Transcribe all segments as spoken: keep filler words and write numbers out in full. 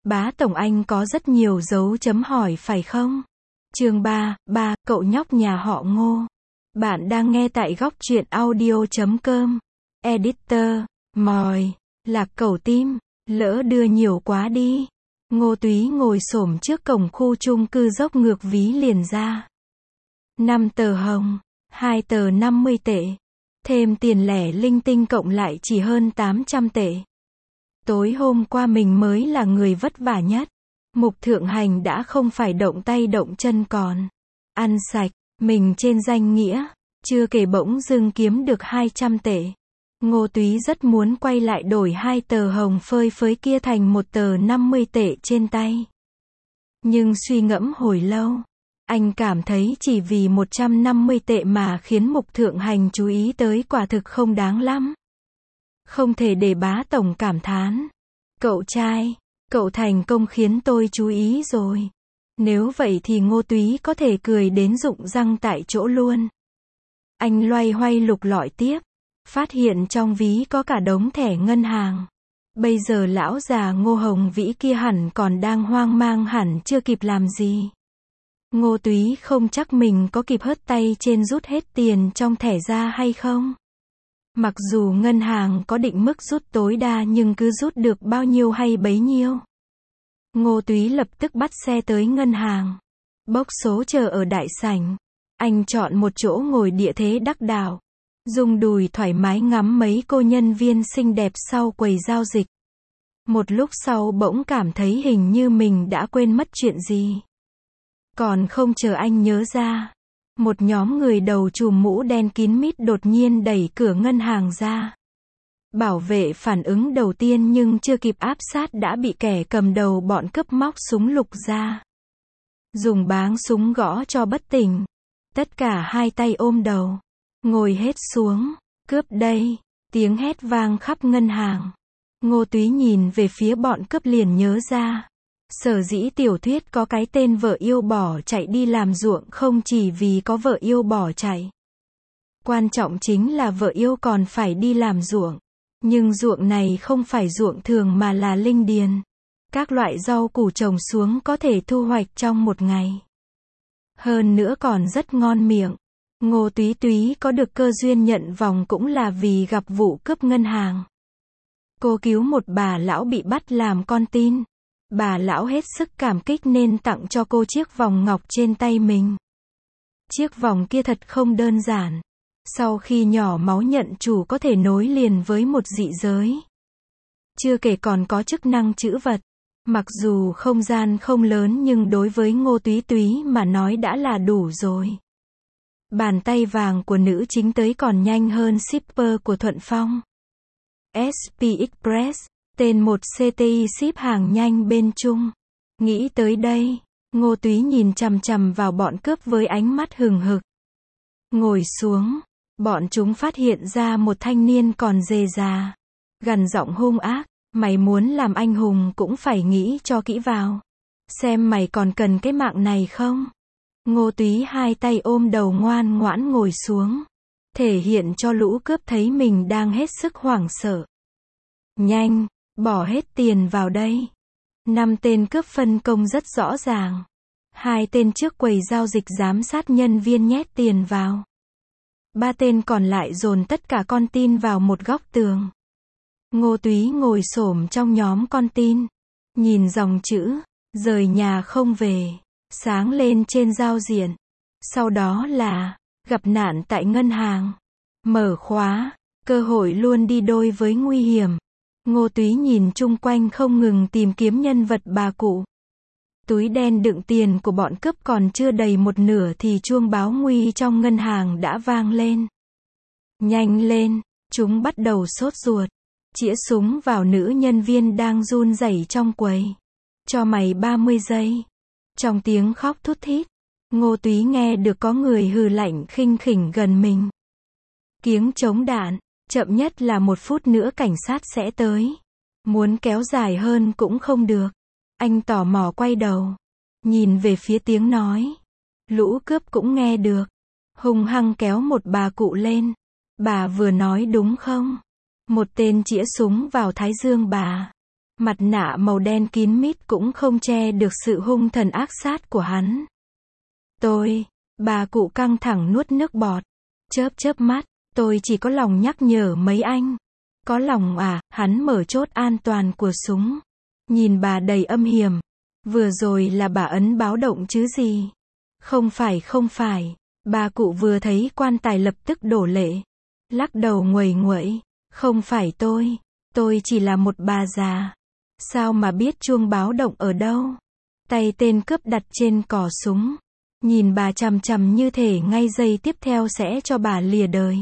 Bá tổng anh có rất nhiều dấu chấm hỏi phải không? Chương ba, ba, cậu nhóc nhà họ Ngô. Bạn đang nghe tại góc truyện audio chấm com. Editor, mòi, lạc cẩu tim, lỡ đưa nhiều quá đi. Ngô Túy ngồi xổm trước cổng khu chung cư dốc ngược ví liền ra. Năm tờ hồng, hai tờ năm mươi tệ. Thêm tiền lẻ linh tinh cộng lại chỉ hơn tám trăm tệ. Tối hôm qua mình mới là người vất vả nhất. Mục Thượng Hành đã không phải động tay động chân còn ăn sạch, mình trên danh nghĩa, chưa kể bỗng dưng kiếm được hai trăm tệ. Ngô Túy rất muốn quay lại đổi hai tờ hồng phơi phới kia thành một tờ năm mươi tệ trên tay. Nhưng suy ngẫm hồi lâu, anh cảm thấy chỉ vì một trăm năm mươi tệ mà khiến Mục Thượng Hành chú ý tới quả thực không đáng lắm. Không thể để bá tổng cảm thán. Cậu trai, cậu thành công khiến tôi chú ý rồi. Nếu vậy thì Ngô Túy có thể cười đến rụng răng tại chỗ luôn. Anh loay hoay lục lọi tiếp, phát hiện trong ví có cả đống thẻ ngân hàng. Bây giờ lão già Ngô Hồng Vĩ kia hẳn còn đang hoang mang hẳn chưa kịp làm gì. Ngô Túy không chắc mình có kịp hớt tay trên rút hết tiền trong thẻ ra hay không. Mặc dù ngân hàng có định mức rút tối đa nhưng cứ rút được bao nhiêu hay bấy nhiêu. Ngô Túy lập tức bắt xe tới ngân hàng. Bốc số chờ ở đại sảnh. Anh chọn một chỗ ngồi địa thế đắc đạo. Dùng đùi thoải mái ngắm mấy cô nhân viên xinh đẹp sau quầy giao dịch. Một lúc sau bỗng cảm thấy hình như mình đã quên mất chuyện gì. Còn không chờ anh nhớ ra, một nhóm người đầu trùm mũ đen kín mít đột nhiên đẩy cửa ngân hàng ra. Bảo vệ phản ứng đầu tiên nhưng chưa kịp áp sát đã bị kẻ cầm đầu bọn cướp móc súng lục ra. Dùng báng súng gõ cho bất tỉnh. Tất cả hai tay ôm đầu. Ngồi hết xuống. Cướp đây. Tiếng hét vang khắp ngân hàng. Ngô Túy nhìn về phía bọn cướp liền nhớ ra. Sở dĩ tiểu thuyết có cái tên vợ yêu bỏ chạy đi làm ruộng không chỉ vì có vợ yêu bỏ chạy. Quan trọng chính là vợ yêu còn phải đi làm ruộng. Nhưng ruộng này không phải ruộng thường mà là linh điền. Các loại rau củ trồng xuống có thể thu hoạch trong một ngày. Hơn nữa còn rất ngon miệng. Ngô Túy Túy có được cơ duyên nhận vòng cũng là vì gặp vụ cướp ngân hàng. Cô cứu một bà lão bị bắt làm con tin. Bà lão hết sức cảm kích nên tặng cho cô chiếc vòng ngọc trên tay mình. Chiếc vòng kia thật không đơn giản. Sau khi nhỏ máu nhận chủ có thể nối liền với một dị giới. Chưa kể còn có chức năng trữ vật. Mặc dù không gian không lớn nhưng đối với Ngô Túy Túy mà nói đã là đủ rồi. Bàn tay vàng của nữ chính tới còn nhanh hơn shipper của Thuận Phong. ét pê Express, tên một xê tê i ship hàng nhanh bên Trung. Nghĩ tới đây, Ngô Túy nhìn chằm chằm vào bọn cướp với ánh mắt hừng hực. Ngồi xuống, bọn chúng phát hiện ra một thanh niên còn dề già. Gằn giọng hung ác, mày muốn làm anh hùng cũng phải nghĩ cho kỹ vào. Xem mày còn cần cái mạng này không? Ngô Túy hai tay ôm đầu ngoan ngoãn ngồi xuống. Thể hiện cho lũ cướp thấy mình đang hết sức hoảng sợ. Nhanh, bỏ hết tiền vào đây. Năm tên cướp phân công rất rõ ràng. Hai tên trước quầy giao dịch giám sát nhân viên nhét tiền vào. Ba tên còn lại dồn tất cả con tin vào một góc tường. Ngô Túy ngồi xổm trong nhóm con tin. Nhìn dòng chữ, rời nhà không về, sáng lên trên giao diện. Sau đó là, gặp nạn tại ngân hàng. Mở khóa, cơ hội luôn đi đôi với nguy hiểm. Ngô Túy nhìn chung quanh không ngừng tìm kiếm nhân vật bà cụ. Túi đen đựng tiền của bọn cướp còn chưa đầy một nửa thì chuông báo nguy trong ngân hàng đã vang lên. Nhanh lên, chúng bắt đầu sốt ruột. Chĩa súng vào nữ nhân viên đang run rẩy trong quầy. Cho mày ba mươi giây. Trong tiếng khóc thút thít, Ngô Túy nghe được có người hừ lạnh khinh khỉnh gần mình. Kiếng chống đạn, chậm nhất là một phút nữa cảnh sát sẽ tới. Muốn kéo dài hơn cũng không được. Anh tò mò quay đầu, nhìn về phía tiếng nói. Lũ cướp cũng nghe được. Hung hăng kéo một bà cụ lên. Bà vừa nói đúng không? Một tên chĩa súng vào thái dương bà. Mặt nạ màu đen kín mít cũng không che được sự hung thần ác sát của hắn. Tôi, bà cụ căng thẳng nuốt nước bọt, chớp chớp mắt, tôi chỉ có lòng nhắc nhở mấy anh. Có lòng à, hắn mở chốt an toàn của súng. Nhìn bà đầy âm hiểm. Vừa rồi là bà ấn báo động chứ gì. Không phải không phải, bà cụ vừa thấy quan tài lập tức đổ lệ. Lắc đầu nguầy nguậy, không phải tôi, tôi chỉ là một bà già. Sao mà biết chuông báo động ở đâu? Tay tên cướp đặt trên cò súng. Nhìn bà chằm chằm như thể ngay giây tiếp theo sẽ cho bà lìa đời.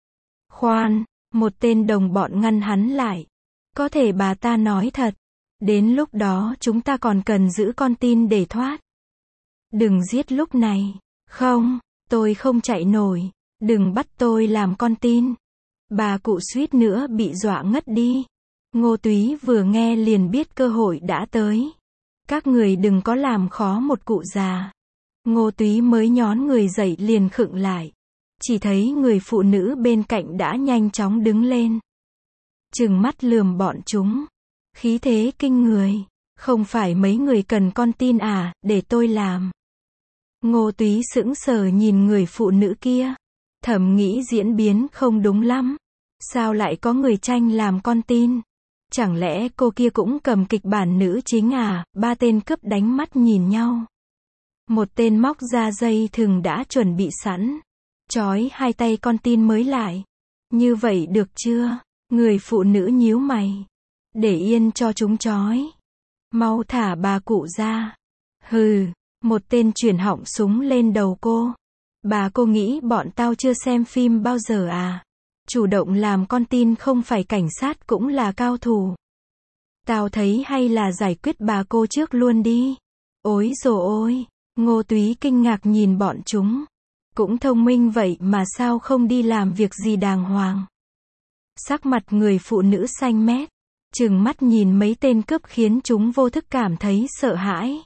Khoan, một tên đồng bọn ngăn hắn lại. Có thể bà ta nói thật. Đến lúc đó chúng ta còn cần giữ con tin để thoát. Đừng giết lúc này. Không, tôi không chạy nổi. Đừng bắt tôi làm con tin. Bà cụ suýt nữa bị dọa ngất đi. Ngô Túy vừa nghe liền biết cơ hội đã tới. Các người đừng có làm khó một cụ già. Ngô Túy mới nhón người dậy liền khựng lại. Chỉ thấy người phụ nữ bên cạnh đã nhanh chóng đứng lên. Trừng mắt lườm bọn chúng. Khí thế kinh người. Không phải mấy người cần con tin à, để tôi làm. Ngô Túy sững sờ nhìn người phụ nữ kia. Thầm nghĩ diễn biến không đúng lắm. Sao lại có người tranh làm con tin? Chẳng lẽ cô kia cũng cầm kịch bản nữ chính à? Ba tên cướp đánh mắt nhìn nhau. Một tên móc ra dây thừng đã chuẩn bị sẵn. Trói hai tay con tin mới lại. Như vậy được chưa? Người phụ nữ nhíu mày. Để yên cho chúng trói. Mau thả bà cụ ra. Hừ, một tên chuyển họng súng lên đầu cô. Bà cô nghĩ bọn tao chưa xem phim bao giờ à? Chủ động làm con tin không phải cảnh sát cũng là cao thủ. Tao thấy hay là giải quyết bà cô trước luôn đi. Ối dồi ôi, Ngô Túy kinh ngạc nhìn bọn chúng. Cũng thông minh vậy mà sao không đi làm việc gì đàng hoàng. Sắc mặt người phụ nữ xanh mét. Trừng mắt nhìn mấy tên cướp khiến chúng vô thức cảm thấy sợ hãi.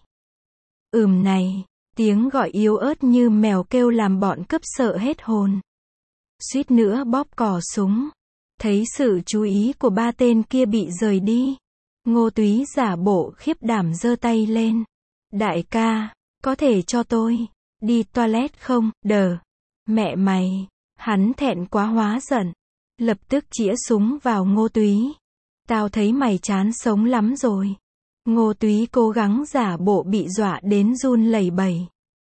Ừm này, tiếng gọi yếu ớt như mèo kêu làm bọn cướp sợ hết hồn. Suýt nữa bóp cò súng. Thấy sự chú ý của ba tên kia bị rời đi. Ngô Túy giả bộ khiếp đảm giơ tay lên. Đại ca, có thể cho tôi đi toilet không? Đờ. Mẹ mày. Hắn thẹn quá hóa giận. Lập tức chĩa súng vào Ngô Túy. Tao thấy mày chán sống lắm rồi. Ngô Túy cố gắng giả bộ bị dọa đến run lẩy bẩy.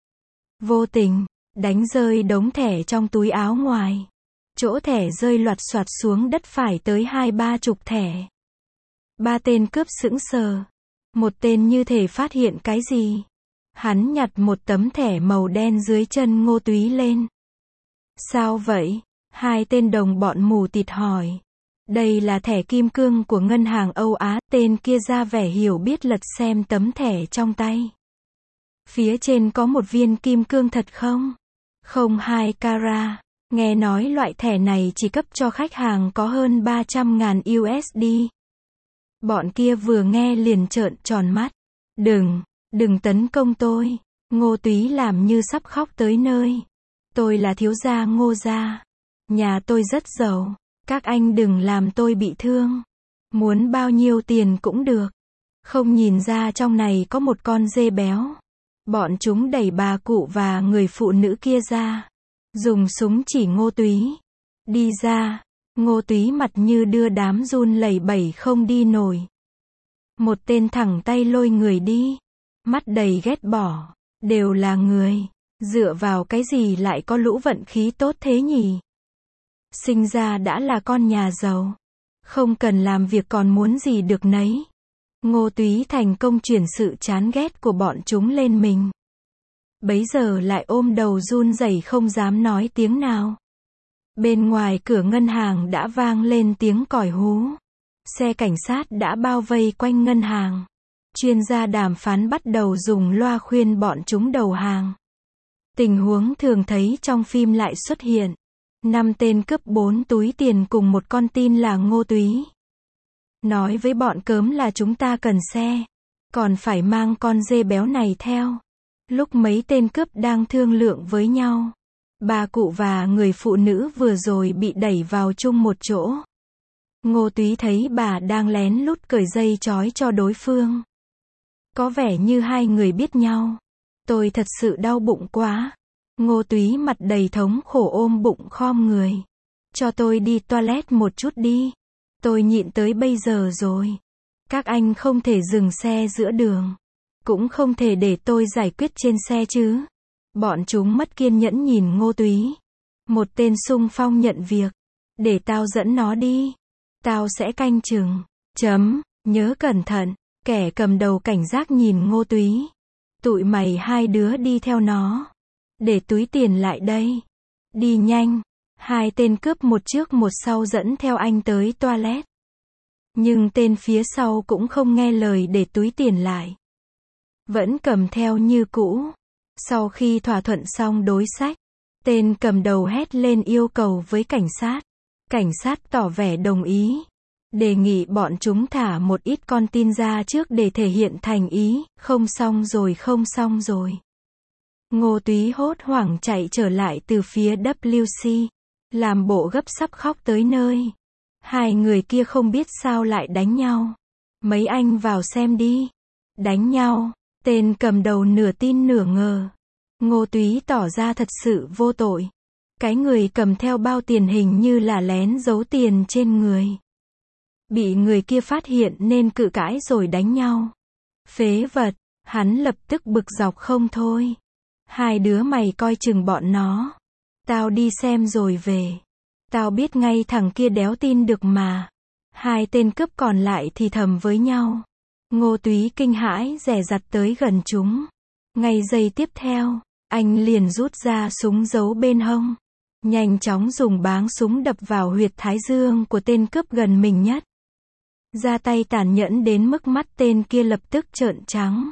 Vô tình, đánh rơi đống thẻ trong túi áo ngoài. Chỗ thẻ rơi loạt soạt xuống đất phải tới hai ba chục thẻ. Ba tên cướp sững sờ. Một tên như thể phát hiện cái gì. Hắn nhặt một tấm thẻ màu đen dưới chân Ngô Túy lên. Sao vậy? Hai tên đồng bọn mù tịt hỏi. Đây là thẻ kim cương của ngân hàng Âu Á. Tên kia ra vẻ hiểu biết lật xem tấm thẻ trong tay. Phía trên có một viên kim cương thật không? Không hai carat. Nghe nói loại thẻ này chỉ cấp cho khách hàng có hơn ba trăm ngàn u ét đê. Bọn kia vừa nghe liền trợn tròn mắt. Đừng, đừng tấn công tôi. Ngô Túy làm như sắp khóc tới nơi. Tôi là thiếu gia Ngô gia. Nhà tôi rất giàu. Các anh đừng làm tôi bị thương. Muốn bao nhiêu tiền cũng được. Không nhìn ra trong này có một con dê béo. Bọn chúng đẩy bà cụ và người phụ nữ kia ra. Dùng súng chỉ Ngô Túy. Đi ra. Ngô Túy mặt như đưa đám run lẩy bẩy không đi nổi. Một tên thẳng tay lôi người đi. Mắt đầy ghét bỏ. Đều là người. Dựa vào cái gì lại có lũ vận khí tốt thế nhỉ? Sinh ra đã là con nhà giàu. Không cần làm việc còn muốn gì được nấy. Ngô Túy thành công chuyển sự chán ghét của bọn chúng lên mình. Bấy giờ lại ôm đầu run rẩy không dám nói tiếng nào. Bên ngoài cửa ngân hàng đã vang lên tiếng còi hú. Xe cảnh sát đã bao vây quanh ngân hàng. Chuyên gia đàm phán bắt đầu dùng loa khuyên bọn chúng đầu hàng. Tình huống thường thấy trong phim lại xuất hiện. Năm tên cướp bốn túi tiền cùng một con tin là Ngô Túy. Nói với bọn cớm là chúng ta cần xe. Còn phải mang con dê béo này theo. Lúc mấy tên cướp đang thương lượng với nhau. Bà cụ và người phụ nữ vừa rồi bị đẩy vào chung một chỗ. Ngô Túy thấy bà đang lén lút cởi dây trói cho đối phương. Có vẻ như hai người biết nhau. Tôi thật sự đau bụng quá. Ngô Túy mặt đầy thống khổ ôm bụng khom người. Cho tôi đi toilet một chút đi. Tôi nhịn tới bây giờ rồi. Các anh không thể dừng xe giữa đường. Cũng không thể để tôi giải quyết trên xe chứ. Bọn chúng mất kiên nhẫn nhìn Ngô Túy. Một tên xung phong nhận việc. Để tao dẫn nó đi. Tao sẽ canh chừng. Chấm, nhớ cẩn thận. Kẻ cầm đầu cảnh giác nhìn Ngô Túy. Tụi mày hai đứa đi theo nó. Để túi tiền lại đây. Đi nhanh. Hai tên cướp một trước một sau dẫn theo anh tới toilet. Nhưng tên phía sau cũng không nghe lời để túi tiền lại. Vẫn cầm theo như cũ. Sau khi thỏa thuận xong đối sách, tên cầm đầu hét lên yêu cầu với cảnh sát. Cảnh sát tỏ vẻ đồng ý. Đề nghị bọn chúng thả một ít con tin ra trước để thể hiện thành ý, không xong rồi không xong rồi. Ngô Túy hốt hoảng chạy trở lại từ phía W C, làm bộ gấp sắp khóc tới nơi. Hai người kia không biết sao lại đánh nhau. Mấy anh vào xem đi. Đánh nhau, tên cầm đầu nửa tin nửa ngờ. Ngô Túy tỏ ra thật sự vô tội. Cái người cầm theo bao tiền hình như là lén giấu tiền trên người. Bị người kia phát hiện nên cự cãi rồi đánh nhau. Phế vật, hắn lập tức bực dọc không thôi. Hai đứa mày coi chừng bọn nó. Tao đi xem rồi về. Tao biết ngay thằng kia đéo tin được mà. Hai tên cướp còn lại thì thầm với nhau. Ngô Túy kinh hãi dè dặt tới gần chúng. Ngay giây tiếp theo, anh liền rút ra súng giấu bên hông. Nhanh chóng dùng báng súng đập vào huyệt thái dương của tên cướp gần mình nhất. Ra tay tàn nhẫn đến mức mắt tên kia lập tức trợn trắng.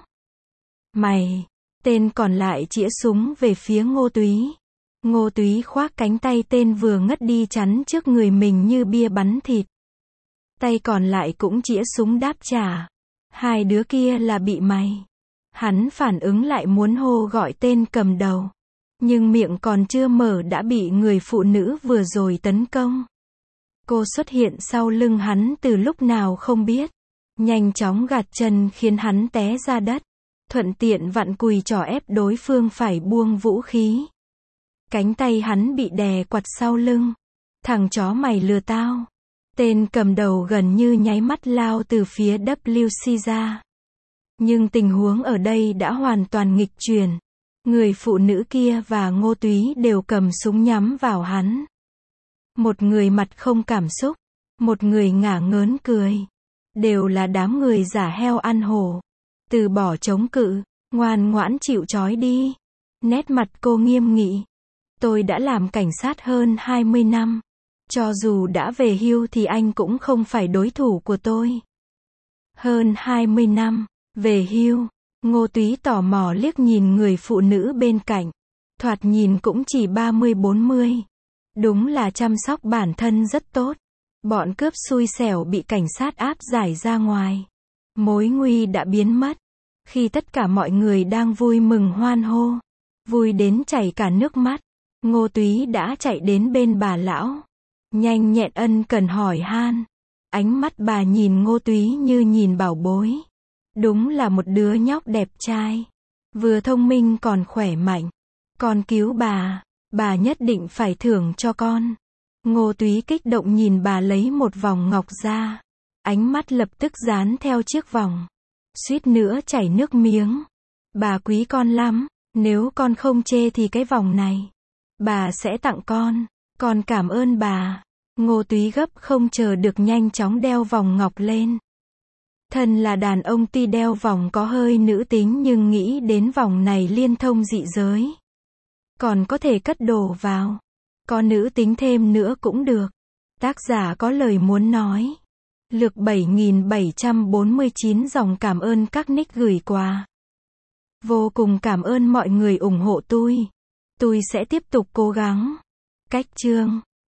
Mày! Tên còn lại chĩa súng về phía Ngô Túy. Ngô Túy khoác cánh tay tên vừa ngất đi chắn trước người mình như bia bắn thịt. Tay còn lại cũng chĩa súng đáp trả. Hai đứa kia là bị mày. Hắn phản ứng lại muốn hô gọi tên cầm đầu. Nhưng miệng còn chưa mở đã bị người phụ nữ vừa rồi tấn công. Cô xuất hiện sau lưng hắn từ lúc nào không biết. Nhanh chóng gạt chân khiến hắn té ra đất. Thuận tiện vặn cùi trỏ ép đối phương phải buông vũ khí. Cánh tay hắn bị đè quặt sau lưng. Thằng chó mày lừa tao. Tên cầm đầu gần như nháy mắt lao từ phía W C ra. Nhưng tình huống ở đây đã hoàn toàn nghịch chuyển. Người phụ nữ kia và Ngô Túy đều cầm súng nhắm vào hắn. Một người mặt không cảm xúc. Một người ngả ngớn cười. Đều là đám người giả heo ăn hổ. Từ bỏ chống cự, ngoan ngoãn chịu trói đi. Nét mặt cô nghiêm nghị. Tôi đã làm cảnh sát hơn hai mươi năm. Cho dù đã về hưu thì anh cũng không phải đối thủ của tôi. Hơn hai mươi năm, về hưu. Ngô Túy tò mò liếc nhìn người phụ nữ bên cạnh. Thoạt nhìn cũng chỉ ba mươi bốn mươi. Đúng là chăm sóc bản thân rất tốt. Bọn cướp xui xẻo bị cảnh sát áp giải ra ngoài. Mối nguy đã biến mất. Khi tất cả mọi người đang vui mừng hoan hô, vui đến chảy cả nước mắt, Ngô Túy đã chạy đến bên bà lão. Nhanh nhẹn ân cần hỏi han. Ánh mắt bà nhìn Ngô Túy như nhìn bảo bối. Đúng là một đứa nhóc đẹp trai. Vừa thông minh còn khỏe mạnh. Con cứu bà. Bà nhất định phải thưởng cho con. Ngô Túy kích động nhìn bà lấy một vòng ngọc ra. Ánh mắt lập tức dán theo chiếc vòng. Suýt nữa chảy nước miếng. Bà quý con lắm. Nếu con không chê thì cái vòng này bà sẽ tặng con. Con cảm ơn bà. Ngô Túy gấp không chờ được nhanh chóng đeo vòng ngọc lên. Thân là đàn ông tuy đeo vòng có hơi nữ tính nhưng nghĩ đến vòng này liên thông dị giới. Còn có thể cất đồ vào. Có nữ tính thêm nữa cũng được. Tác giả có lời muốn nói. Lược bảy nghìn bảy trăm bốn mươi chín dòng cảm ơn các nick gửi quà. Vô cùng cảm ơn mọi người ủng hộ tôi. Tôi sẽ tiếp tục cố gắng. Cách chương